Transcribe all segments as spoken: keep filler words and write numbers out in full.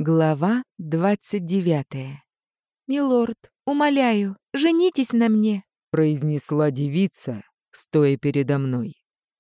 Глава двадцать девятая. «Милорд, умоляю, женитесь на мне!» произнесла девица, стоя передо мной.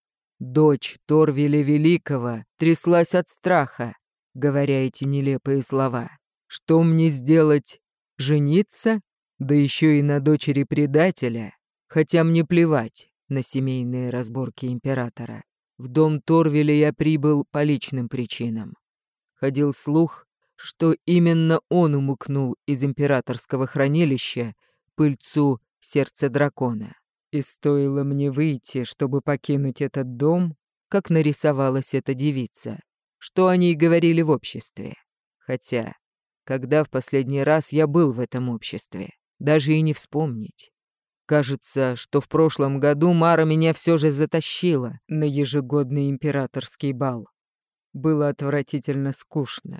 Дочь Торвеля Великого тряслась от страха, говоря эти нелепые слова. Что мне сделать? Жениться? Да еще и на дочери предателя? Хотя мне плевать на семейные разборки императора. В дом Торвеля я прибыл по личным причинам. Ходил слух, что именно он умыкнул из императорского хранилища пыльцу сердца дракона. И стоило мне выйти, чтобы покинуть этот дом, как нарисовалась эта девица, что о ней говорили в обществе. Хотя, когда в последний раз я был в этом обществе, даже и не вспомнить. Кажется, что в прошлом году Мара меня все же затащила на ежегодный императорский бал. Было отвратительно скучно.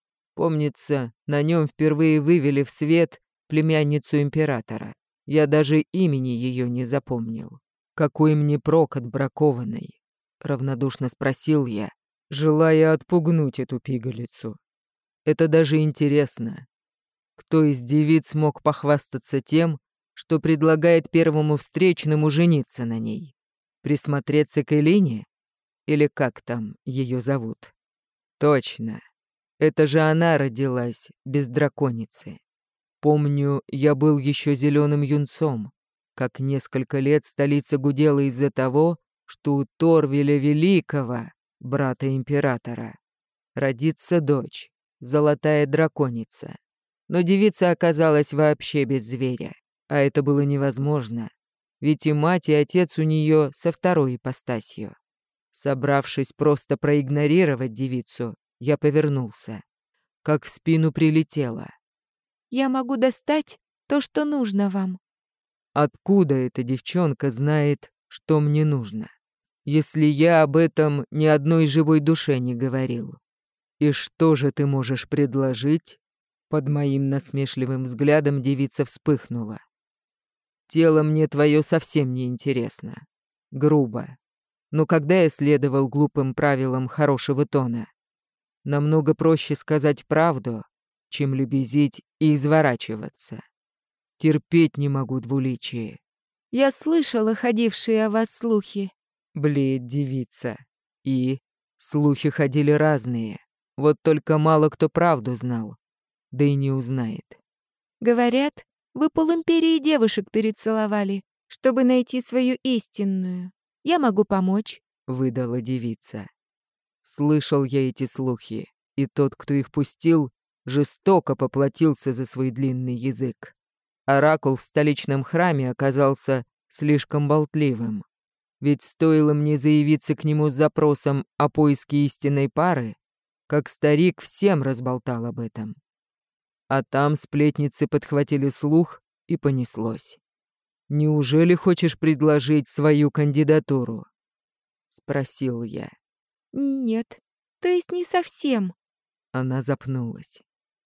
Помнится, на нем впервые вывели в свет племянницу императора. Я даже имени ее не запомнил. «Какой мне прок от бракованной?» — равнодушно спросил я, желая отпугнуть эту пигалицу. Это даже интересно. Кто из девиц мог похвастаться тем, что предлагает первому встречному жениться на ней? Присмотреться к Элине? Или как там ее зовут? Точно. Это же она родилась без драконицы. Помню, я был еще зеленым юнцом, как несколько лет столица гудела из-за того, что у Торвеля Великого, брата императора, родится дочь, золотая драконица. Но девица оказалась вообще без зверя, а это было невозможно, ведь и мать, и отец у нее со второй ипостасью. Собравшись просто проигнорировать девицу, я повернулся, как в спину прилетело. «Я могу достать то, что нужно вам». Откуда эта девчонка знает, что мне нужно, если я об этом ни одной живой душе не говорил? И что же ты можешь предложить? Под моим насмешливым взглядом девица вспыхнула. Тело мне твое совсем не интересно. Грубо. Но когда я следовал глупым правилам хорошего тона? Намного проще сказать правду, чем лебезить и изворачиваться. Терпеть не могу двуличие. «Я слышала ходившие о вас слухи». Блеет девица. И слухи ходили разные. Вот только мало кто правду знал. Да и не узнает. «Говорят, вы полимперии девушек перецеловали, чтобы найти свою истинную. Я могу помочь», — выдала девица. Слышал я эти слухи, и тот, кто их пустил, жестоко поплатился за свой длинный язык. Оракул в столичном храме оказался слишком болтливым. Ведь стоило мне заявиться к нему с запросом о поиске истинной пары, как старик всем разболтал об этом. А там сплетницы подхватили слух, и понеслось. «Неужели хочешь предложить свою кандидатуру?» — спросил я. «Нет, то есть не совсем. Она запнулась.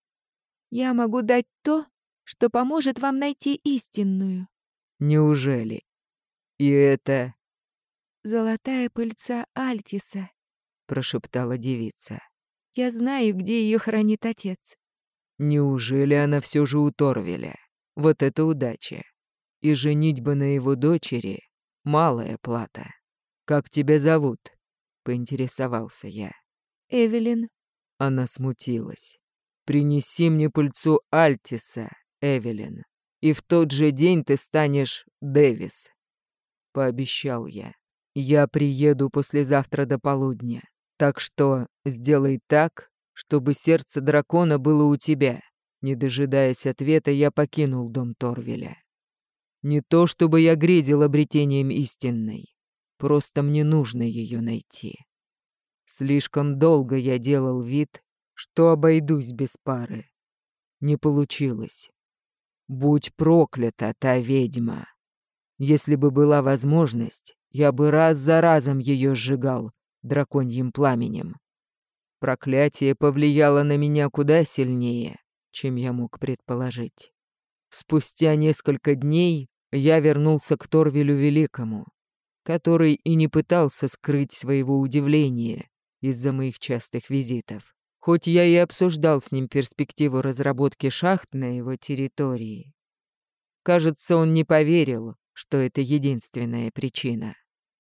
Я могу дать то, что поможет вам найти истинную». «Неужели? И это...» «Золотая пыльца Альтиса», — прошептала девица. «Я знаю, где ее хранит отец». «Неужели она все же у Торвеля? Вот это удача. И женитьба на его дочери — малая плата. Как тебя зовут?» — поинтересовался я. «Эвелин». Она смутилась. «Принеси мне пыльцу Альтиса, Эвелин, и в тот же день ты станешь Дэвис», — пообещал я. «Я приеду послезавтра до полудня, так что сделай так, чтобы сердце дракона было у тебя». Не дожидаясь ответа, я покинул дом Торвеля. Не то чтобы я грезил обретением истинной, просто мне нужно ее найти. Слишком долго я делал вид, что обойдусь без пары. Не получилось. Будь проклята та ведьма. Если бы была возможность, я бы раз за разом ее сжигал драконьим пламенем. Проклятие повлияло на меня куда сильнее, чем я мог предположить. Спустя несколько дней я вернулся к Торвелю Великому, который и не пытался скрыть своего удивления из-за моих частых визитов. Хоть я и обсуждал с ним перспективу разработки шахт на его территории, кажется, он не поверил, что это единственная причина.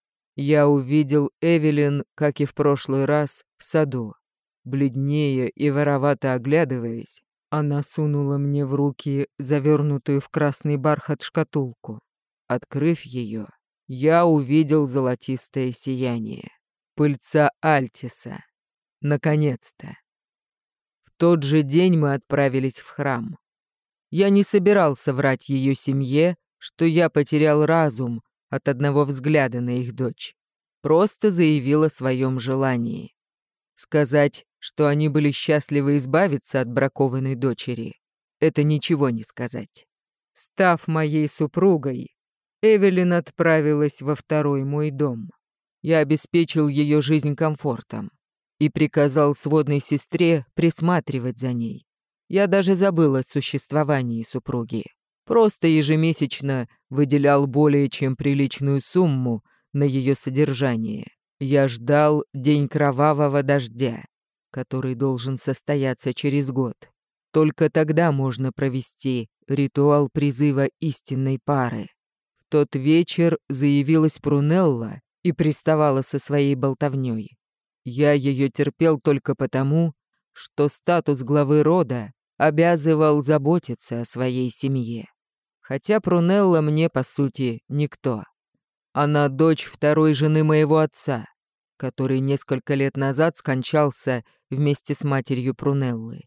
Я увидел Эвелин, как и в прошлый раз, в саду. Бледнее и воровато оглядываясь, она сунула мне в руки завернутую в красный бархат шкатулку. Открыв ее, я увидел золотистое сияние. Пыльца Альтиса. Наконец-то. В тот же день мы отправились в храм. Я не собирался врать ее семье, что я потерял разум от одного взгляда на их дочь. Просто заявил о своем желании. Сказать, что они были счастливы избавиться от бракованной дочери, это ничего не сказать. Став моей супругой, Эвелин отправилась во второй мой дом. Я обеспечил ее жизнь комфортом и приказал сводной сестре присматривать за ней. Я даже забыл о существовании супруги. Просто ежемесячно выделял более чем приличную сумму на ее содержание. Я ждал день кровавого дождя, который должен состояться через год. Только тогда можно провести ритуал призыва истинной пары. В тот вечер заявилась Прунелла и приставала со своей болтовней. Я ее терпел только потому, что статус главы рода обязывал заботиться о своей семье. Хотя Прунелла мне, по сути, никто. Она дочь второй жены моего отца, который несколько лет назад скончался вместе с матерью Прунеллы.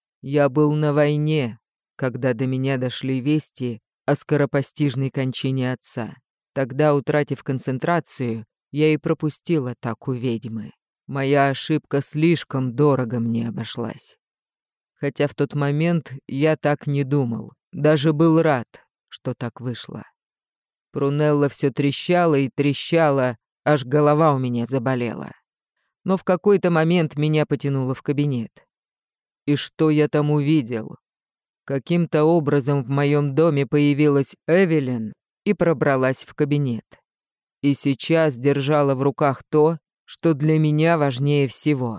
Я был на войне, когда до меня дошли вести о скоропостижной кончине отца. Тогда, утратив концентрацию, я и пропустил атаку ведьмы. Моя ошибка слишком дорого мне обошлась. Хотя в тот момент я так не думал, даже был рад, что так вышло. Прунелла все трещала и трещала, аж голова у меня заболела. Но в какой-то момент меня потянуло в кабинет. И что я там увидел? Каким-то образом в моем доме появилась Эвелин и пробралась в кабинет. И сейчас держала в руках то, что для меня важнее всего.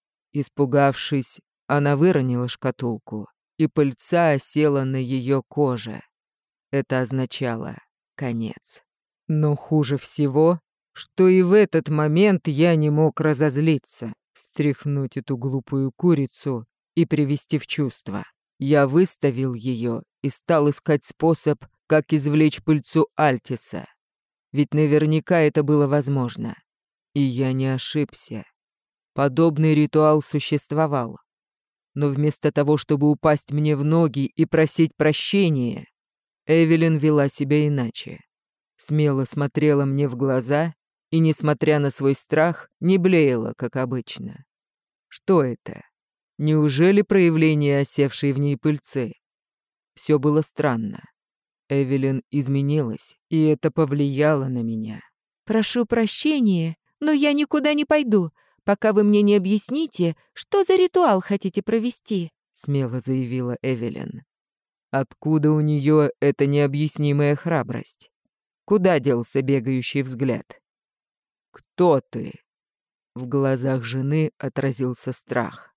Испугавшись, она выронила шкатулку, и пыльца осела на ее коже. Это означало конец. Но хуже всего, что и в этот момент я не мог разозлиться, стряхнуть эту глупую курицу и привести в чувство. Я выставил ее и стал искать способ, как извлечь пыльцу Альтиса. Ведь наверняка это было возможно. И я не ошибся. Подобный ритуал существовал. Но вместо того, чтобы упасть мне в ноги и просить прощения, Эвелин вела себя иначе. Смело смотрела мне в глаза и, несмотря на свой страх, не блеяла, как обычно. Что это? Неужели проявление осевшей в ней пыльцы? Все было странно. Эвелин изменилась, и это повлияло на меня. «Прошу прощения, но я никуда не пойду, пока вы мне не объясните, что за ритуал хотите провести», — смело заявила Эвелин. Откуда у нее эта необъяснимая храбрость? Куда делся бегающий взгляд? «Кто ты?» В глазах жены отразился страх.